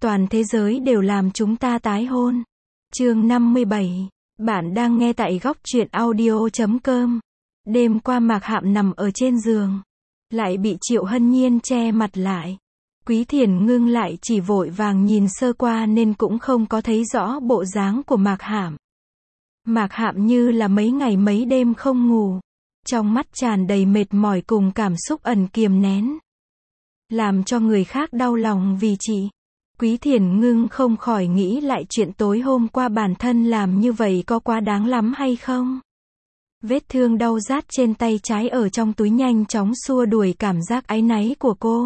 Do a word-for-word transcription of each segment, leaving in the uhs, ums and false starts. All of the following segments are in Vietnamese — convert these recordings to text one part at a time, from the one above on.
Toàn thế giới đều làm chúng ta tái hôn. Chương năm mươi bảy. Bạn đang nghe tại góc truyện audio chấm com. Đêm qua Mạc Hạm nằm ở trên giường, lại bị Triệu Hân Nhiên che mặt lại. Quý Thiền Ngưng lại chỉ vội vàng nhìn sơ qua nên cũng không có thấy rõ bộ dáng của Mạc Hạm. Mạc Hạm như là mấy ngày mấy đêm không ngủ, trong mắt tràn đầy mệt mỏi cùng cảm xúc ẩn kiềm nén, làm cho người khác đau lòng vì chị. Quý Thiền Ngưng không khỏi nghĩ lại chuyện tối hôm qua bản thân làm như vậy có quá đáng lắm hay không. Vết thương đau rát trên tay trái ở trong túi nhanh chóng xua đuổi cảm giác áy náy của cô.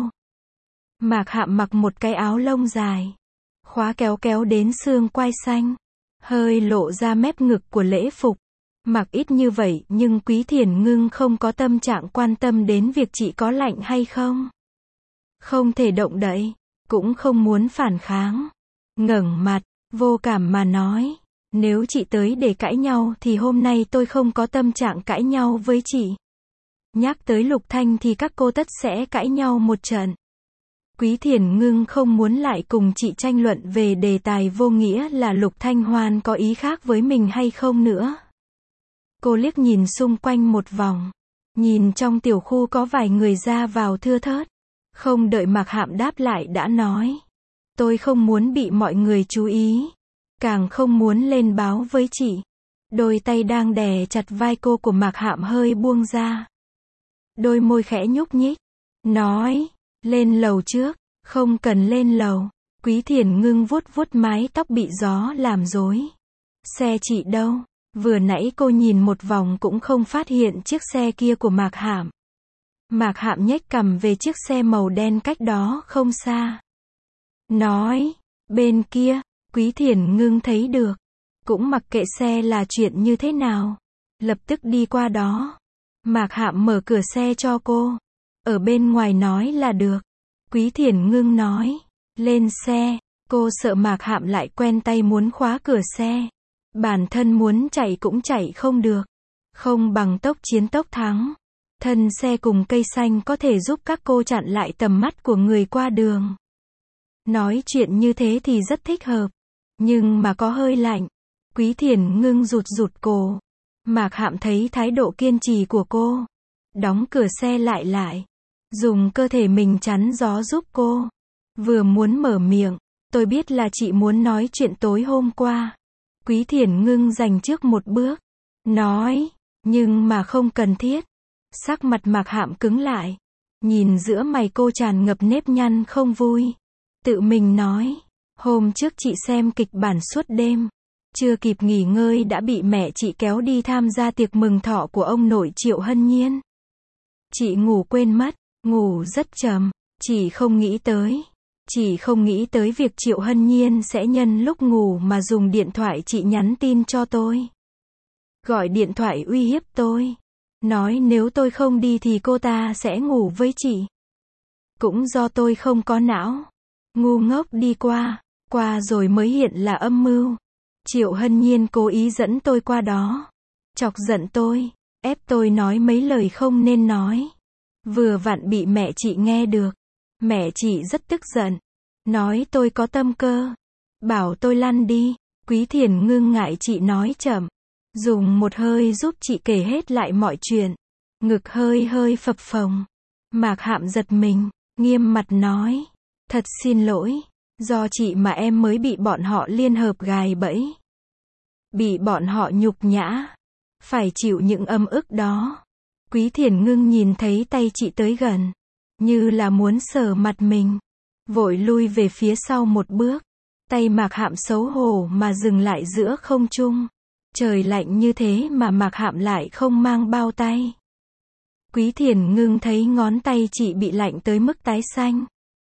Mạc Hạm mặc một cái áo lông dài, khóa kéo kéo đến xương quai xanh, hơi lộ ra mép ngực của lễ phục. Mặc ít như vậy nhưng Quý Thiền Ngưng không có tâm trạng quan tâm đến việc chị có lạnh hay không. Không thể động đậy, cũng không muốn phản kháng. Ngẩng mặt, vô cảm mà nói, nếu chị tới để cãi nhau thì hôm nay tôi không có tâm trạng cãi nhau với chị. Nhắc tới Lục Thanh thì các cô tất sẽ cãi nhau một trận. Quý Thiền Ngưng không muốn lại cùng chị tranh luận về đề tài vô nghĩa là Lục Thanh Hoan có ý khác với mình hay không nữa. Cô liếc nhìn xung quanh một vòng, nhìn trong tiểu khu có vài người ra vào thưa thớt. Không đợi Mạc Hạm đáp lại đã nói, tôi không muốn bị mọi người chú ý, càng không muốn lên báo với chị. Đôi tay đang đè chặt vai cô của Mạc Hạm hơi buông ra. Đôi môi khẽ nhúc nhích, nói, lên lầu trước, không cần lên lầu. Quý Thiền Ngưng vuốt vuốt mái tóc bị gió làm rối. Xe chị đâu? Vừa nãy cô nhìn một vòng cũng không phát hiện chiếc xe kia của Mạc Hạm. Mạc Hạm nhếch cằm về chiếc xe màu đen cách đó không xa. Nói, bên kia. Quý Thiền Ngưng thấy được, cũng mặc kệ xe là chuyện như thế nào, lập tức đi qua đó. Mạc Hạm mở cửa xe cho cô, ở bên ngoài nói là được. Quý Thiền Ngưng nói, lên xe. Cô sợ Mạc Hạm lại quen tay muốn khóa cửa xe, bản thân muốn chạy cũng chạy không được, không bằng tốc chiến tốc thắng. Thân xe cùng cây xanh có thể giúp các cô chặn lại tầm mắt của người qua đường. Nói chuyện như thế thì rất thích hợp, nhưng mà có hơi lạnh. Quý Thiền Ngưng rụt rụt cổ. Mạc Hạm thấy thái độ kiên trì của cô, đóng cửa xe lại lại, dùng cơ thể mình chắn gió giúp cô. Vừa muốn mở miệng, tôi biết là chị muốn nói chuyện tối hôm qua. Quý Thiền Ngưng giành trước một bước, nói, nhưng mà không cần thiết. Sắc mặt Mạc Hạm cứng lại, nhìn giữa mày cô tràn ngập nếp nhăn không vui. Tự mình nói, hôm trước chị xem kịch bản suốt đêm, chưa kịp nghỉ ngơi đã bị mẹ chị kéo đi tham gia tiệc mừng thọ của ông nội Triệu Hân Nhiên. Chị ngủ quên mất, ngủ rất trầm, chị không nghĩ tới. Chị không nghĩ tới việc Triệu Hân Nhiên sẽ nhân lúc ngủ mà dùng điện thoại chị nhắn tin cho tôi. Gọi điện thoại uy hiếp tôi. Nói nếu tôi không đi thì cô ta sẽ ngủ với chị. Cũng do tôi không có não. Ngu ngốc đi qua. Qua rồi mới hiện là âm mưu. Triệu Hân Nhiên cố ý dẫn tôi qua đó, chọc giận tôi, ép tôi nói mấy lời không nên nói. Vừa vặn bị mẹ chị nghe được. Mẹ chị rất tức giận, nói tôi có tâm cơ, bảo tôi lăn đi. Quý Thiền Ngưng ngại chị nói chậm, dùng một hơi giúp chị kể hết lại mọi chuyện. Ngực hơi hơi phập phồng. Mạc Hạm giật mình, nghiêm mặt nói, thật xin lỗi, do chị mà em mới bị bọn họ liên hợp gài bẫy. Bị bọn họ nhục nhã, phải chịu những âm ức đó. Quý Thiền Ngưng nhìn thấy tay chị tới gần, như là muốn sờ mặt mình, vội lui về phía sau một bước. Tay Mạc Hạm xấu hổ mà dừng lại giữa không trung. Trời lạnh như thế mà Mạc Hạm lại không mang bao tay. Quý Thiền Ngưng thấy ngón tay chị bị lạnh tới mức tái xanh.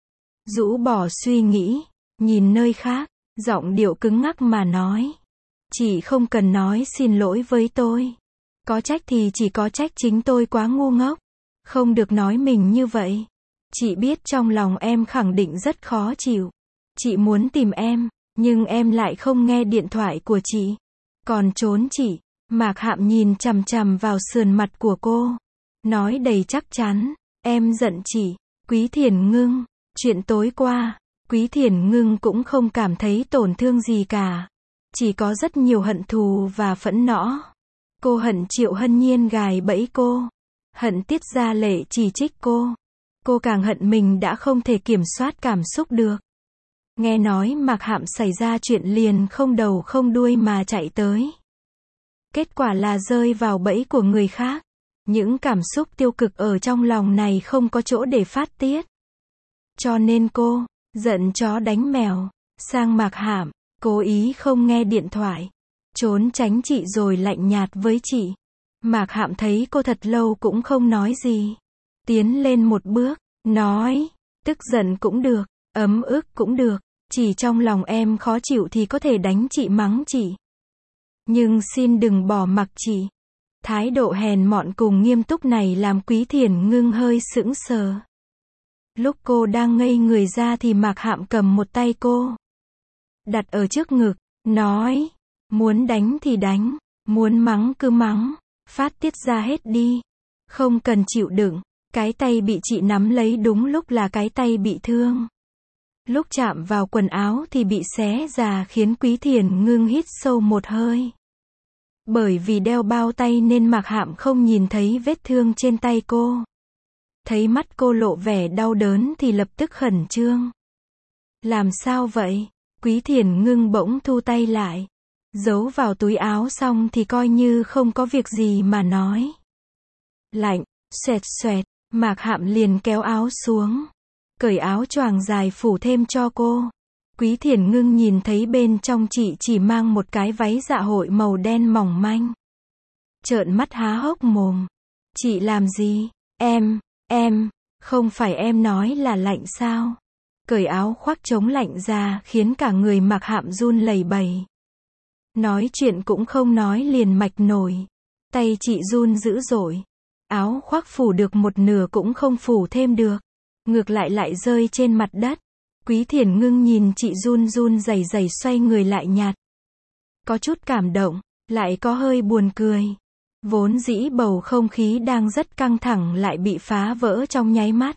Rũ bỏ suy nghĩ, nhìn nơi khác, giọng điệu cứng ngắc mà nói, chị không cần nói xin lỗi với tôi. Có trách thì chỉ có trách chính tôi quá ngu ngốc, không được nói mình như vậy. Chị biết trong lòng em khẳng định rất khó chịu. Chị muốn tìm em, nhưng em lại không nghe điện thoại của chị, còn trốn chị. Mạc Hạm nhìn chằm chằm vào sườn mặt của cô, nói đầy chắc chắn, em giận chị. Quý Thiền Ngưng, chuyện tối qua, Quý Thiền Ngưng cũng không cảm thấy tổn thương gì cả. Chỉ có rất nhiều hận thù và phẫn nộ. Cô hận Triệu Hân Nhiên gài bẫy cô. Hận Tiết Gia Lệ chỉ trích cô. Cô càng hận mình đã không thể kiểm soát cảm xúc được. Nghe nói Mạc Hạm xảy ra chuyện liền không đầu không đuôi mà chạy tới. Kết quả là rơi vào bẫy của người khác. Những cảm xúc tiêu cực ở trong lòng này không có chỗ để phát tiết. Cho nên cô, giận chó đánh mèo, sang Mạc Hạm, cố ý không nghe điện thoại. Trốn tránh chị rồi lạnh nhạt với chị. Mạc Hạm thấy cô thật lâu cũng không nói gì. Tiến lên một bước, nói, tức giận cũng được, ấm ức cũng được. Chỉ trong lòng em khó chịu thì có thể đánh chị mắng chị. Nhưng xin đừng bỏ mặc chị. Thái độ hèn mọn cùng nghiêm túc này làm Quý Thiền Ngưng hơi sững sờ. Lúc cô đang ngây người ra thì Mạc Hạm cầm một tay cô. Đặt ở trước ngực, nói, muốn đánh thì đánh, muốn mắng cứ mắng, phát tiết ra hết đi. Không cần chịu đựng, cái tay bị chị nắm lấy đúng lúc là cái tay bị thương. Lúc chạm vào quần áo thì bị xé ra khiến Quý Thiền Ngưng hít sâu một hơi. Bởi vì đeo bao tay nên Mạc Hạm không nhìn thấy vết thương trên tay cô. Thấy mắt cô lộ vẻ đau đớn thì lập tức khẩn trương. Làm sao vậy? Quý Thiền Ngưng bỗng thu tay lại. Giấu vào túi áo xong thì coi như không có việc gì mà nói. Lạnh, xoẹt xoẹt, Mạc Hạm liền kéo áo xuống. Cởi áo choàng dài phủ thêm cho cô. Quý Thiền Ngưng nhìn thấy bên trong chị chỉ mang một cái váy dạ hội màu đen mỏng manh. Trợn mắt há hốc mồm. Chị làm gì? Em, em, không phải em nói là lạnh sao? Cởi áo khoác chống lạnh ra khiến cả người Mạc Hạm run lẩy bẩy. Nói chuyện cũng không nói liền mạch nổi. Tay chị run dữ dội. Áo khoác phủ được một nửa cũng không phủ thêm được. Ngược lại lại rơi trên mặt đất. Quý Thiền Ngưng nhìn chị run run rẩy rẩy xoay người lại nhặt. Có chút cảm động, lại có hơi buồn cười. Vốn dĩ bầu không khí đang rất căng thẳng lại bị phá vỡ trong nháy mắt.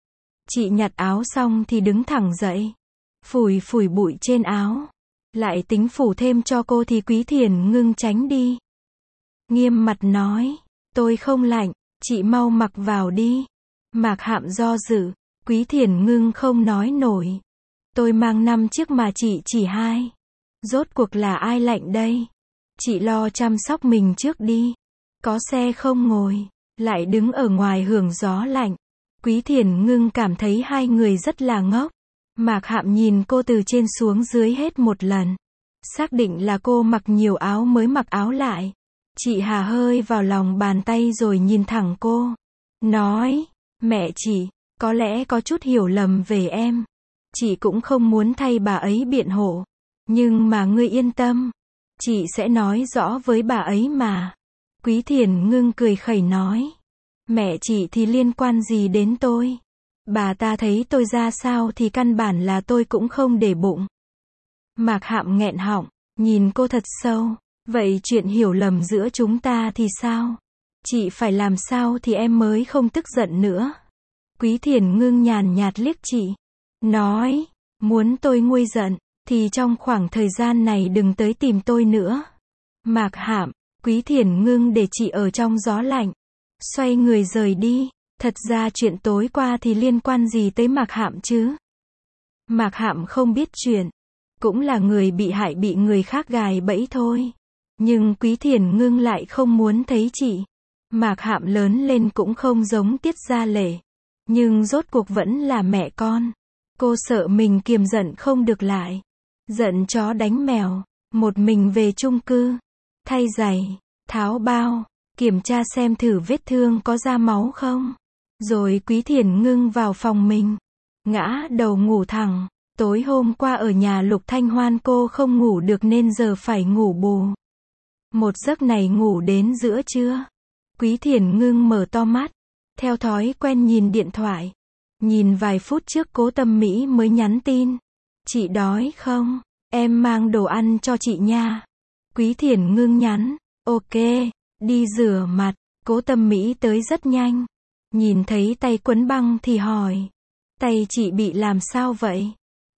Chị nhặt áo xong thì đứng thẳng dậy. Phủi phủi bụi trên áo. Lại tính phủ thêm cho cô thì Quý Thiền Ngưng tránh đi. Nghiêm mặt nói, tôi không lạnh, chị mau mặc vào đi. Mạc Hạm do dự. Quý Thiền Ngưng không nói nổi. Tôi mang năm chiếc mà chị chỉ hai. Rốt cuộc là ai lạnh đây? Chị lo chăm sóc mình trước đi. Có xe không ngồi, lại đứng ở ngoài hưởng gió lạnh. Quý Thiền Ngưng cảm thấy hai người rất là ngốc. Mạc Hạm nhìn cô từ trên xuống dưới hết một lần. Xác định là cô mặc nhiều áo mới mặc áo lại. Chị hà hơi vào lòng bàn tay rồi nhìn thẳng cô. Nói, mẹ chị, có lẽ có chút hiểu lầm về em. Chị cũng không muốn thay bà ấy biện hộ. Nhưng mà ngươi yên tâm. Chị sẽ nói rõ với bà ấy mà. Quý Thiền Ngưng cười khẩy nói. Mẹ chị thì liên quan gì đến tôi? Bà ta thấy tôi ra sao thì căn bản là tôi cũng không để bụng. Mạc Hạm nghẹn họng, nhìn cô thật sâu. Vậy chuyện hiểu lầm giữa chúng ta thì sao? Chị phải làm sao thì em mới không tức giận nữa? Quý Thiền Ngưng nhàn nhạt liếc chị. Nói, muốn tôi nguôi giận, thì trong khoảng thời gian này đừng tới tìm tôi nữa. Mạc Hạm, Quý Thiền Ngưng để chị ở trong gió lạnh. Xoay người rời đi. Thật ra chuyện tối qua thì liên quan gì tới Mạc Hạm chứ? Mạc Hạm không biết chuyện. Cũng là người bị hại bị người khác gài bẫy thôi. Nhưng Quý Thiền Ngưng lại không muốn thấy chị. Mạc Hạm lớn lên cũng không giống Tiết Gia Lệ. Nhưng rốt cuộc vẫn là mẹ con. Cô sợ mình kiềm giận không được lại. Giận chó đánh mèo. Một mình về chung cư. Thay giày. Tháo bao. Kiểm tra xem thử vết thương có ra máu không. Rồi Quý Thiền Ngưng vào phòng mình. Ngã đầu ngủ thẳng. Tối hôm qua ở nhà Lục Thanh Hoan cô không ngủ được nên giờ phải ngủ bù. Một giấc này ngủ đến giữa trưa. Quý Thiền Ngưng mở to mắt. Theo thói quen nhìn điện thoại. Nhìn vài phút trước Cố Tâm Mỹ mới nhắn tin. Chị đói không? Em mang đồ ăn cho chị nha. Quý Thiền Ngưng nhắn. Ok, đi rửa mặt. Cố Tâm Mỹ tới rất nhanh. Nhìn thấy tay quấn băng thì hỏi. Tay chị bị làm sao vậy?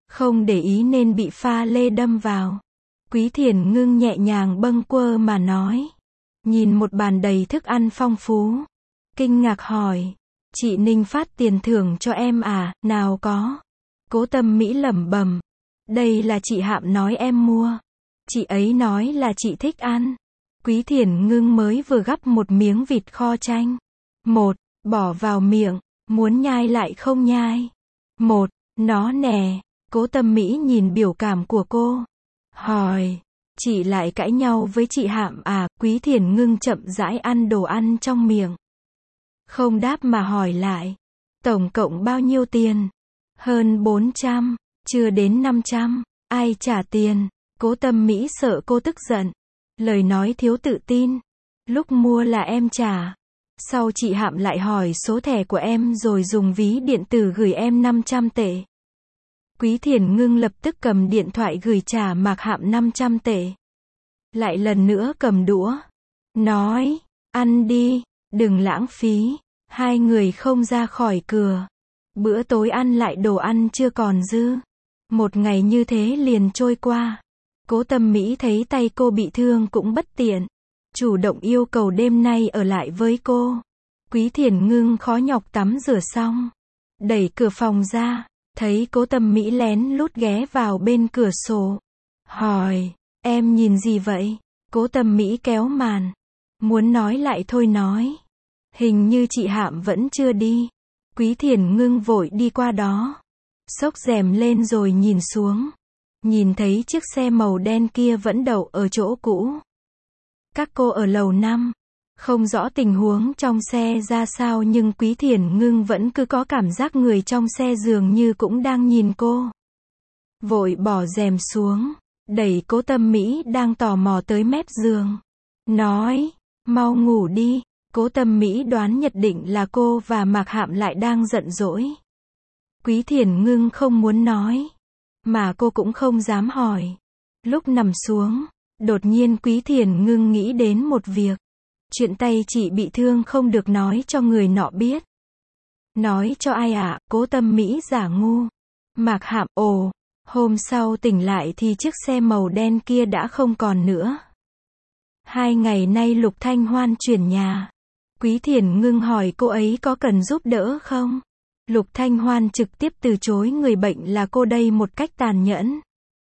Không để ý nên bị pha lê đâm vào. Quý Thiền Ngưng nhẹ nhàng bâng quơ mà nói. Nhìn một bàn đầy thức ăn phong phú. Kinh ngạc hỏi. Chị Ninh phát tiền thưởng cho em à? Nào có. Cố Tâm Mỹ lẩm bẩm. Đây là chị Hạm nói em mua. Chị ấy nói là chị thích ăn. Quý Thiền Ngưng mới vừa gắp một miếng vịt kho chanh. Một, bỏ vào miệng, muốn nhai lại không nhai. Một, nó nè. Cố Tâm Mỹ nhìn biểu cảm của cô. Hỏi, chị lại cãi nhau với chị Hạm à? Quý Thiền Ngưng chậm rãi ăn đồ ăn trong miệng. Không đáp mà hỏi lại. Tổng cộng bao nhiêu tiền? Hơn bốn trăm, chưa đến năm trăm. Ai trả tiền? Cố Tâm Mỹ sợ cô tức giận. Lời nói thiếu tự tin. Lúc mua là em trả. Sau chị Hạm lại hỏi số thẻ của em rồi dùng ví điện tử gửi em năm trăm tệ. Quý Thiền Ngưng lập tức cầm điện thoại gửi trả Mạc Hạm năm trăm tệ. Lại lần nữa cầm đũa. Nói, ăn đi, đừng lãng phí. Hai người không ra khỏi cửa. Bữa tối ăn lại đồ ăn chưa còn dư. Một ngày như thế liền trôi qua. Cố Tâm Mỹ thấy tay cô bị thương cũng bất tiện. Chủ động yêu cầu đêm nay ở lại với cô. Quý Thiền Ngưng khó nhọc tắm rửa xong. Đẩy cửa phòng ra. Thấy Cố Tâm Mỹ lén lút ghé vào bên cửa sổ. Hỏi, em nhìn gì vậy? Cố Tâm Mỹ kéo màn. Muốn nói lại thôi nói. Hình như chị Hạm vẫn chưa đi. Quý Thiền Ngưng vội đi qua đó. Xốc rèm lên rồi nhìn xuống. Nhìn thấy chiếc xe màu đen kia vẫn đậu ở chỗ cũ. Các cô ở lầu năm. Không rõ tình huống trong xe ra sao nhưng Quý Thiền Ngưng vẫn cứ có cảm giác người trong xe dường như cũng đang nhìn cô. Vội bỏ rèm xuống. Đẩy Cố Tâm Mỹ đang tò mò tới mép giường. Nói, mau ngủ đi. Cố Tâm Mỹ đoán nhất định là cô và Mạc Hạm lại đang giận dỗi. Quý Thiền Ngưng không muốn nói. Mà cô cũng không dám hỏi. Lúc nằm xuống, đột nhiên Quý Thiền Ngưng nghĩ đến một việc. Chuyện tay chị bị thương không được nói cho người nọ biết. Nói cho ai ạ? À? Cố Tâm Mỹ giả ngu. Mạc Hạm, ồ. Hôm sau tỉnh lại thì chiếc xe màu đen kia đã không còn nữa. Hai ngày nay Lục Thanh Hoan chuyển nhà. Quý Thiền Ngưng hỏi cô ấy có cần giúp đỡ không? Lục Thanh Hoan trực tiếp từ chối người bệnh là cô đây một cách tàn nhẫn.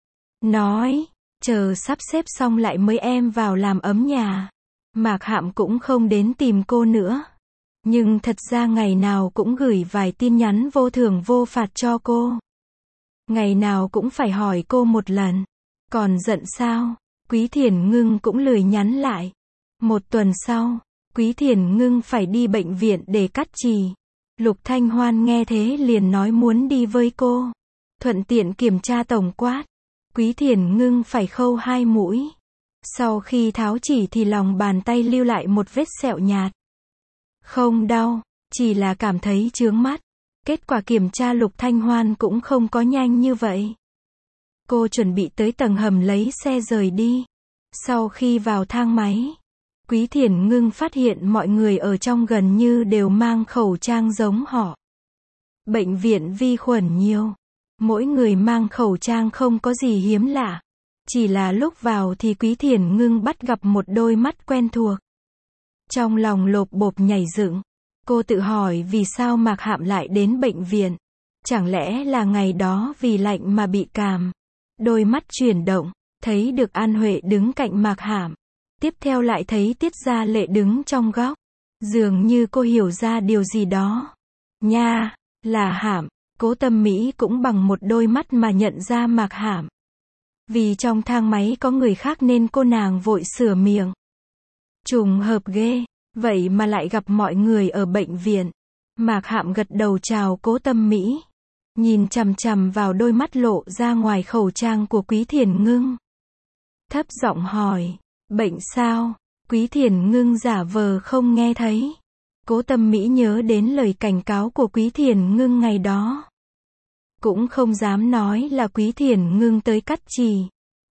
Nói, chờ sắp xếp xong lại mới em vào làm ấm nhà. Mạc Hạm cũng không đến tìm cô nữa. Nhưng thật ra ngày nào cũng gửi vài tin nhắn vô thưởng vô phạt cho cô. Ngày nào cũng phải hỏi cô một lần. Còn giận sao? Quý Thiền Ngưng cũng lười nhắn lại. Một tuần sau, Quý Thiền Ngưng phải đi bệnh viện để cắt chì. Lục Thanh Hoan nghe thế liền nói muốn đi với cô. Thuận tiện kiểm tra tổng quát. Quý Thiền Ngưng phải khâu hai mũi. Sau khi tháo chỉ thì lòng bàn tay lưu lại một vết sẹo nhạt. Không đau, chỉ là cảm thấy chướng mắt. Kết quả kiểm tra Lục Thanh Hoan cũng không có nhanh như vậy. Cô chuẩn bị tới tầng hầm lấy xe rời đi. Sau khi vào thang máy, Quý Thiền Ngưng phát hiện mọi người ở trong gần như đều mang khẩu trang giống họ. Bệnh viện vi khuẩn nhiều. Mỗi người mang khẩu trang không có gì hiếm lạ. Chỉ là lúc vào thì Quý Thiền Ngưng bắt gặp một đôi mắt quen thuộc. Trong lòng lộp bộp nhảy dựng. Cô tự hỏi vì sao Mạc Hạm lại đến bệnh viện. Chẳng lẽ là ngày đó vì lạnh mà bị cảm. Đôi mắt chuyển động, thấy được An Huệ đứng cạnh Mạc Hạm. Tiếp theo lại thấy Tiết Gia Lệ đứng trong góc. Dường như cô hiểu ra điều gì đó. Nha, là Hạm. Cố Tâm Mỹ cũng bằng một đôi mắt mà nhận ra Mạc Hạm. Vì trong thang máy có người khác nên cô nàng vội sửa miệng. Trùng hợp ghê, vậy mà lại gặp mọi người ở bệnh viện. Mạc Hạm gật đầu chào Cố Tâm Mỹ. Nhìn chằm chằm vào đôi mắt lộ ra ngoài khẩu trang của Quý Thiền Ngưng. Thấp giọng hỏi, bệnh sao? Quý Thiền Ngưng giả vờ không nghe thấy. Cố Tâm Mỹ nhớ đến lời cảnh cáo của Quý Thiền Ngưng ngày đó. Cũng không dám nói là Quý Thiền Ngưng tới cắt chì.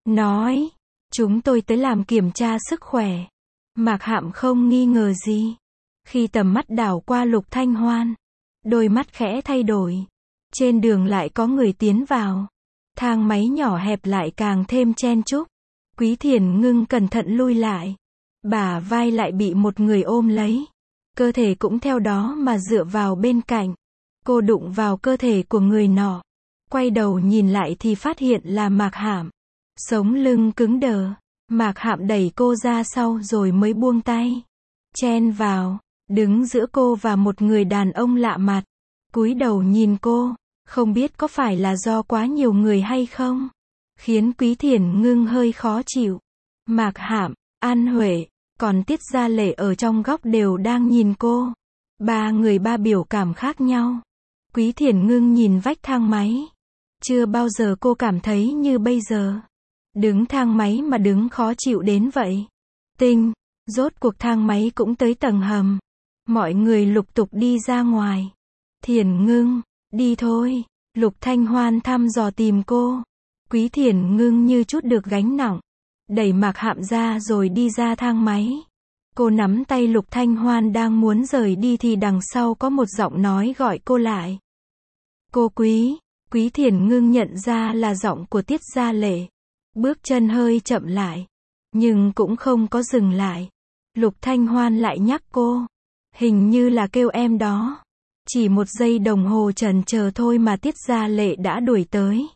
Nói, chúng tôi tới làm kiểm tra sức khỏe. Mạc Hạm không nghi ngờ gì. Khi tầm mắt đảo qua Lục Thanh Hoan, đôi mắt khẽ thay đổi. Trên đường lại có người tiến vào. Thang máy nhỏ hẹp lại càng thêm chen chúc. Quý Thiền Ngưng cẩn thận lui lại. Bả vai lại bị một người ôm lấy. Cơ thể cũng theo đó mà dựa vào bên cạnh. Cô đụng vào cơ thể của người nọ. Quay đầu nhìn lại thì phát hiện là Mạc Hạm. Sống lưng cứng đờ. Mạc Hạm đẩy cô ra sau rồi mới buông tay. Chen vào. Đứng giữa cô và một người đàn ông lạ mặt. Cúi đầu nhìn cô. Không biết có phải là do quá nhiều người hay không? Khiến Quý Thiền Ngưng hơi khó chịu. Mạc Hạm, An Huệ, còn Tiết Gia Lệ ở trong góc đều đang nhìn cô. Ba người ba biểu cảm khác nhau. Quý Thiền Ngưng nhìn vách thang máy. Chưa bao giờ cô cảm thấy như bây giờ. Đứng thang máy mà đứng khó chịu đến vậy. Tinh, rốt cuộc thang máy cũng tới tầng hầm. Mọi người lục tục đi ra ngoài. Thiền Ngưng, đi thôi. Lục Thanh Hoan thăm dò tìm cô. Quý Thiền Ngưng như chút được gánh nặng. Đẩy Mạc Hạm ra rồi đi ra thang máy. Cô nắm tay Lục Thanh Hoan đang muốn rời đi thì đằng sau có một giọng nói gọi cô lại. Cô Quý. Quý Thiền Ngưng nhận ra là giọng của Tiết Gia Lệ. Bước chân hơi chậm lại. Nhưng cũng không có dừng lại. Lục Thanh Hoan lại nhắc cô. Hình như là kêu em đó. Chỉ một giây đồng hồ chần chờ thôi mà Tiết Gia Lệ đã đuổi tới.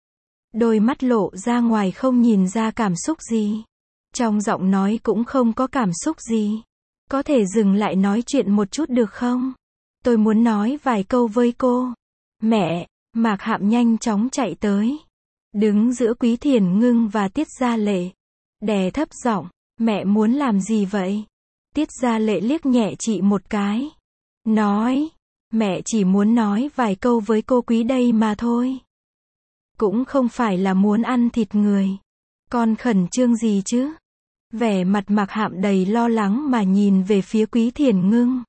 Đôi mắt lộ ra ngoài không nhìn ra cảm xúc gì. Trong giọng nói cũng không có cảm xúc gì. Có thể dừng lại nói chuyện một chút được không? Tôi muốn nói vài câu với cô. Mẹ, Mạc Hạm nhanh chóng chạy tới. Đứng giữa Quý Thiền Ngưng và Tiết Gia Lệ. Đè thấp giọng, mẹ muốn làm gì vậy? Tiết Gia Lệ liếc nhẹ chị một cái. Nói, mẹ chỉ muốn nói vài câu với cô Quý đây mà thôi. Cũng không phải là muốn ăn thịt người. Con khẩn trương gì chứ? Vẻ mặt Mạc Hạm đầy lo lắng mà nhìn về phía Quý Thiền Ngưng.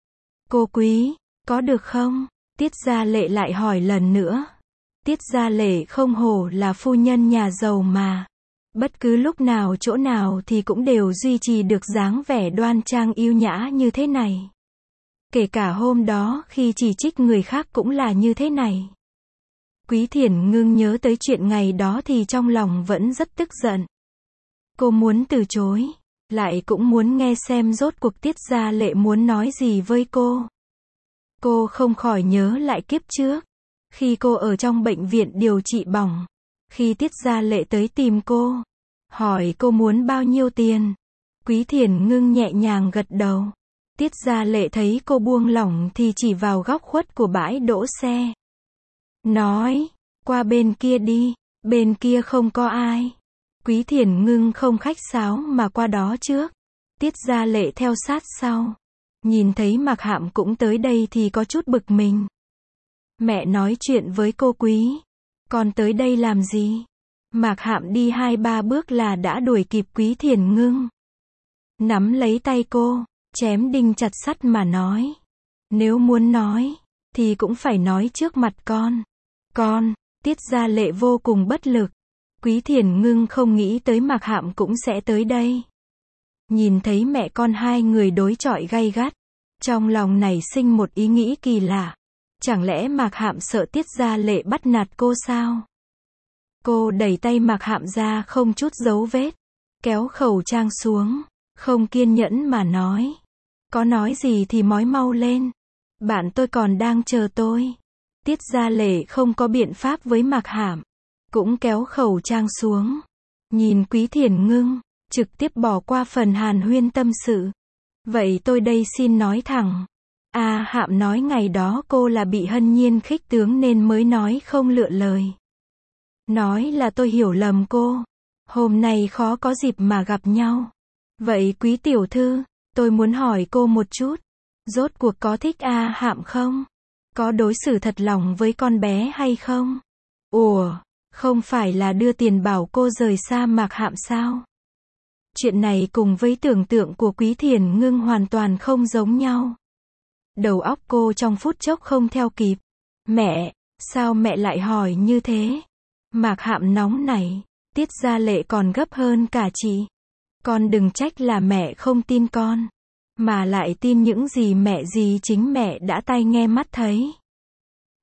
Cô Quý, có được không? Tiết Gia Lệ lại hỏi lần nữa. Tiết Gia Lệ không hổ là phu nhân nhà giàu mà. Bất cứ lúc nào chỗ nào thì cũng đều duy trì được dáng vẻ đoan trang yêu nhã như thế này. Kể cả hôm đó khi chỉ trích người khác cũng là như thế này. Quý Thiền Ngưng nhớ tới chuyện ngày đó thì trong lòng vẫn rất tức giận. Cô muốn từ chối, lại cũng muốn nghe xem rốt cuộc Tiết Gia Lệ muốn nói gì với cô. Cô không khỏi nhớ lại kiếp trước. Khi cô ở trong bệnh viện điều trị bỏng. Khi Tiết Gia Lệ tới tìm cô. Hỏi cô muốn bao nhiêu tiền. Quý Thiền Ngưng nhẹ nhàng gật đầu. Tiết Gia Lệ thấy cô buông lỏng thì chỉ vào góc khuất của bãi đỗ xe. Nói, qua bên kia đi, bên kia không có ai. Quý Thiền Ngưng không khách sáo mà qua đó trước. Tiết Gia Lệ theo sát sau. Nhìn thấy Mạc Hạm cũng tới đây thì có chút bực mình. Mẹ nói chuyện với cô Quý. Con tới đây làm gì? Mạc Hạm đi hai ba bước là đã đuổi kịp Quý Thiền Ngưng. Nắm lấy tay cô, chém đinh chặt sắt mà nói. Nếu muốn nói, thì cũng phải nói trước mặt con. Con, Tiết Gia Lệ vô cùng bất lực. Quý Thiền Ngưng không nghĩ tới Mạc Hạm cũng sẽ tới đây. Nhìn thấy mẹ con hai người đối chọi gay gắt. Trong lòng nảy sinh một ý nghĩ kỳ lạ. Chẳng lẽ Mạc Hạm sợ Tiết Gia Lệ bắt nạt cô sao? Cô đẩy tay Mạc Hạm ra không chút dấu vết. Kéo khẩu trang xuống. Không kiên nhẫn mà nói. Có nói gì thì nói mau lên. Bạn tôi còn đang chờ tôi. Tiết Gia Lệ không có biện pháp với Mạc Hạm. Cũng kéo khẩu trang xuống. Nhìn Quý Thiền Ngưng. Trực tiếp bỏ qua phần hàn huyên tâm sự. Vậy tôi đây xin nói thẳng. À Hạm nói ngày đó cô là bị Hân Nhiên khích tướng nên mới nói không lựa lời. Nói là tôi hiểu lầm cô. Hôm nay khó có dịp mà gặp nhau. Vậy Quý tiểu thư, tôi muốn hỏi cô một chút. Rốt cuộc có thích A Hạm không? Có đối xử thật lòng với con bé hay không? Ủa, không phải là đưa tiền bảo cô rời xa Mạc Hạm sao? Chuyện này cùng với tưởng tượng của Quý Thiền Ngưng hoàn toàn không giống nhau. Đầu óc cô trong phút chốc không theo kịp. Mẹ, sao mẹ lại hỏi như thế? Mạc Hạm nóng nảy. Tiết Gia Lệ còn gấp hơn cả chị. Con đừng trách là mẹ không tin con. Mà lại tin những gì mẹ gì chính mẹ đã tai nghe mắt thấy.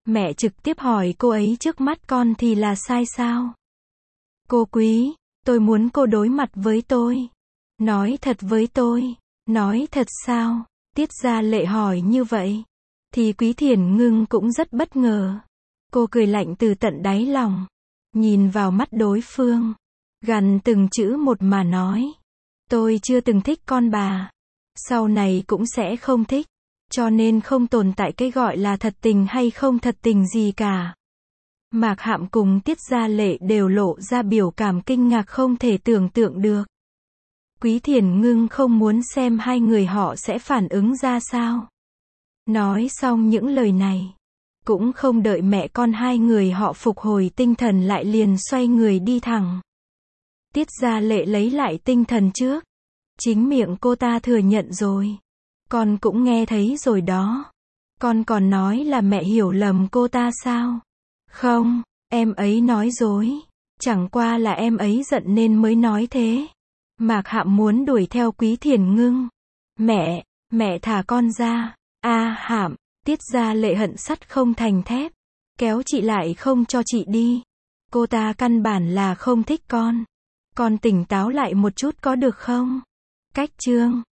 Mẹ trực tiếp hỏi cô ấy trước mắt con thì là sai sao? Cô Quý, tôi muốn cô đối mặt với tôi. Nói thật với tôi. Nói thật sao? Tiết Gia Lệ hỏi như vậy. Thì Quý Thiển Ngưng cũng rất bất ngờ. Cô cười lạnh từ tận đáy lòng. Nhìn vào mắt đối phương. Gằn từng chữ một mà nói. Tôi chưa từng thích con bà. Sau này cũng sẽ không thích. Cho nên không tồn tại cái gọi là thật tình hay không thật tình gì cả. Mạc Hạm cùng Tiết Gia Lệ đều lộ ra biểu cảm kinh ngạc không thể tưởng tượng được. Quý Thiển Ngưng không muốn xem hai người họ sẽ phản ứng ra sao. Nói xong những lời này. Cũng không đợi mẹ con hai người họ phục hồi tinh thần lại liền xoay người đi thẳng. Tiết Gia Lệ lấy lại tinh thần trước. Chính miệng cô ta thừa nhận rồi. Con cũng nghe thấy rồi đó. Con còn nói là mẹ hiểu lầm cô ta sao? Không, em ấy nói dối. Chẳng qua là em ấy giận nên mới nói thế. Mạc Hạm muốn đuổi theo Quý Thiển Ngưng. Mẹ, mẹ thả con ra. A Hạm, Tiết Gia Lệ hận sắt không thành thép. Kéo chị lại không cho chị đi. Cô ta căn bản là không thích con. Con tỉnh táo lại một chút có được không? Cách chương